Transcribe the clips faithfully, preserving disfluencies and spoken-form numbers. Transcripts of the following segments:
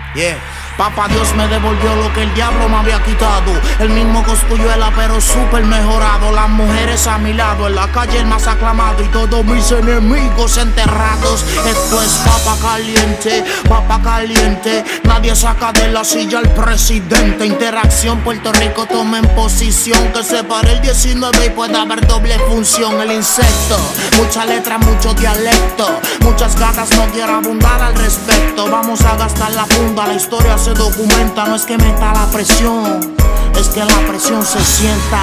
Yeah. Papá Dios me devolvió lo que el diablo me había quitado. El mismo Cosculluela pero súper mejorado. Las mujeres a mi lado, en la calle el más aclamado y todos mis enemigos enterrados. Esto es papa caliente, papa caliente. Nadie saca de la silla al presidente. Interacción, Puerto Rico toma en posición. Que se pare el diecinueve y pueda haber doble función. El insecto, mucha letra, mucho dialecto. Muchas gatas, no quiero abundar al respecto. Vamos a gastar la funda, la historia se documenta, no es que meta la presión, es que la presión se sienta.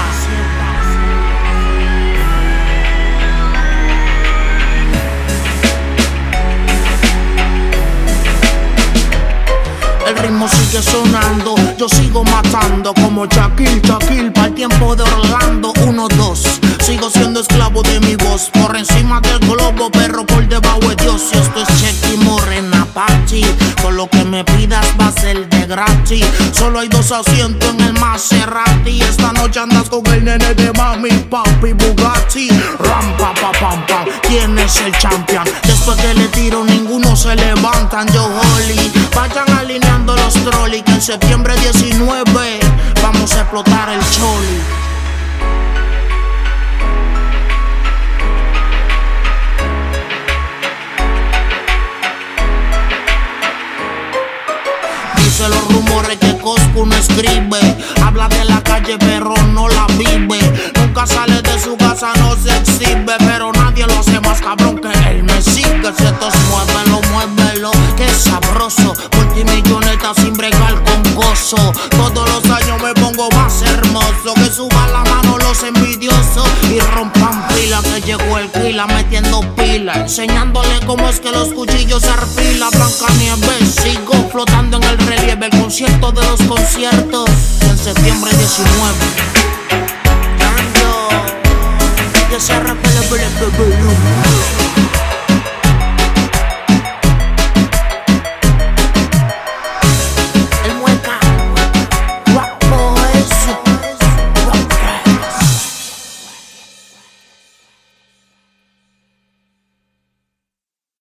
El ritmo sigue sonando, yo sigo matando como Shaquille, Shaquille para el tiempo de Orlando. Uno, dos, sigo siendo esclavo de mi voz. Por encima del globo, perro por debajo de Dios. Y esto es Chequi Morena Pachi. Con lo que me pidas va a ser de gratis. Solo hay dos asientos en el Maserati. Esta noche andas con el nene de mami, papi, Bugatti. Ram, pa, pa, pam, pam. ¿Quién es el champion? Después que le tiro, ninguno se levantan. Yo, Holly, vayan alineando los trolleys. Que en septiembre diecinueve vamos a explotar el choli. Dice los rumores que Coscu no escribe. Habla de la calle pero no la vive. Nunca sale de su casa, no se exhibe. Pero nadie lo hace más cabrón que él me sigue. Si esto es muévelo, muévelo, que sabroso. Multimilloneta sin bregar con gozo. Todos los años me pongo más hermoso. Que suban la mano los envidiosos y rompan pila. Que llegó el Kila metiendo pila. Enseñándole cómo es que los cuchillos se arfilan. Blancanieves, sigo flotando en el relieve. El concierto de los conciertos en septiembre diecinueve. Dando, ya se repele,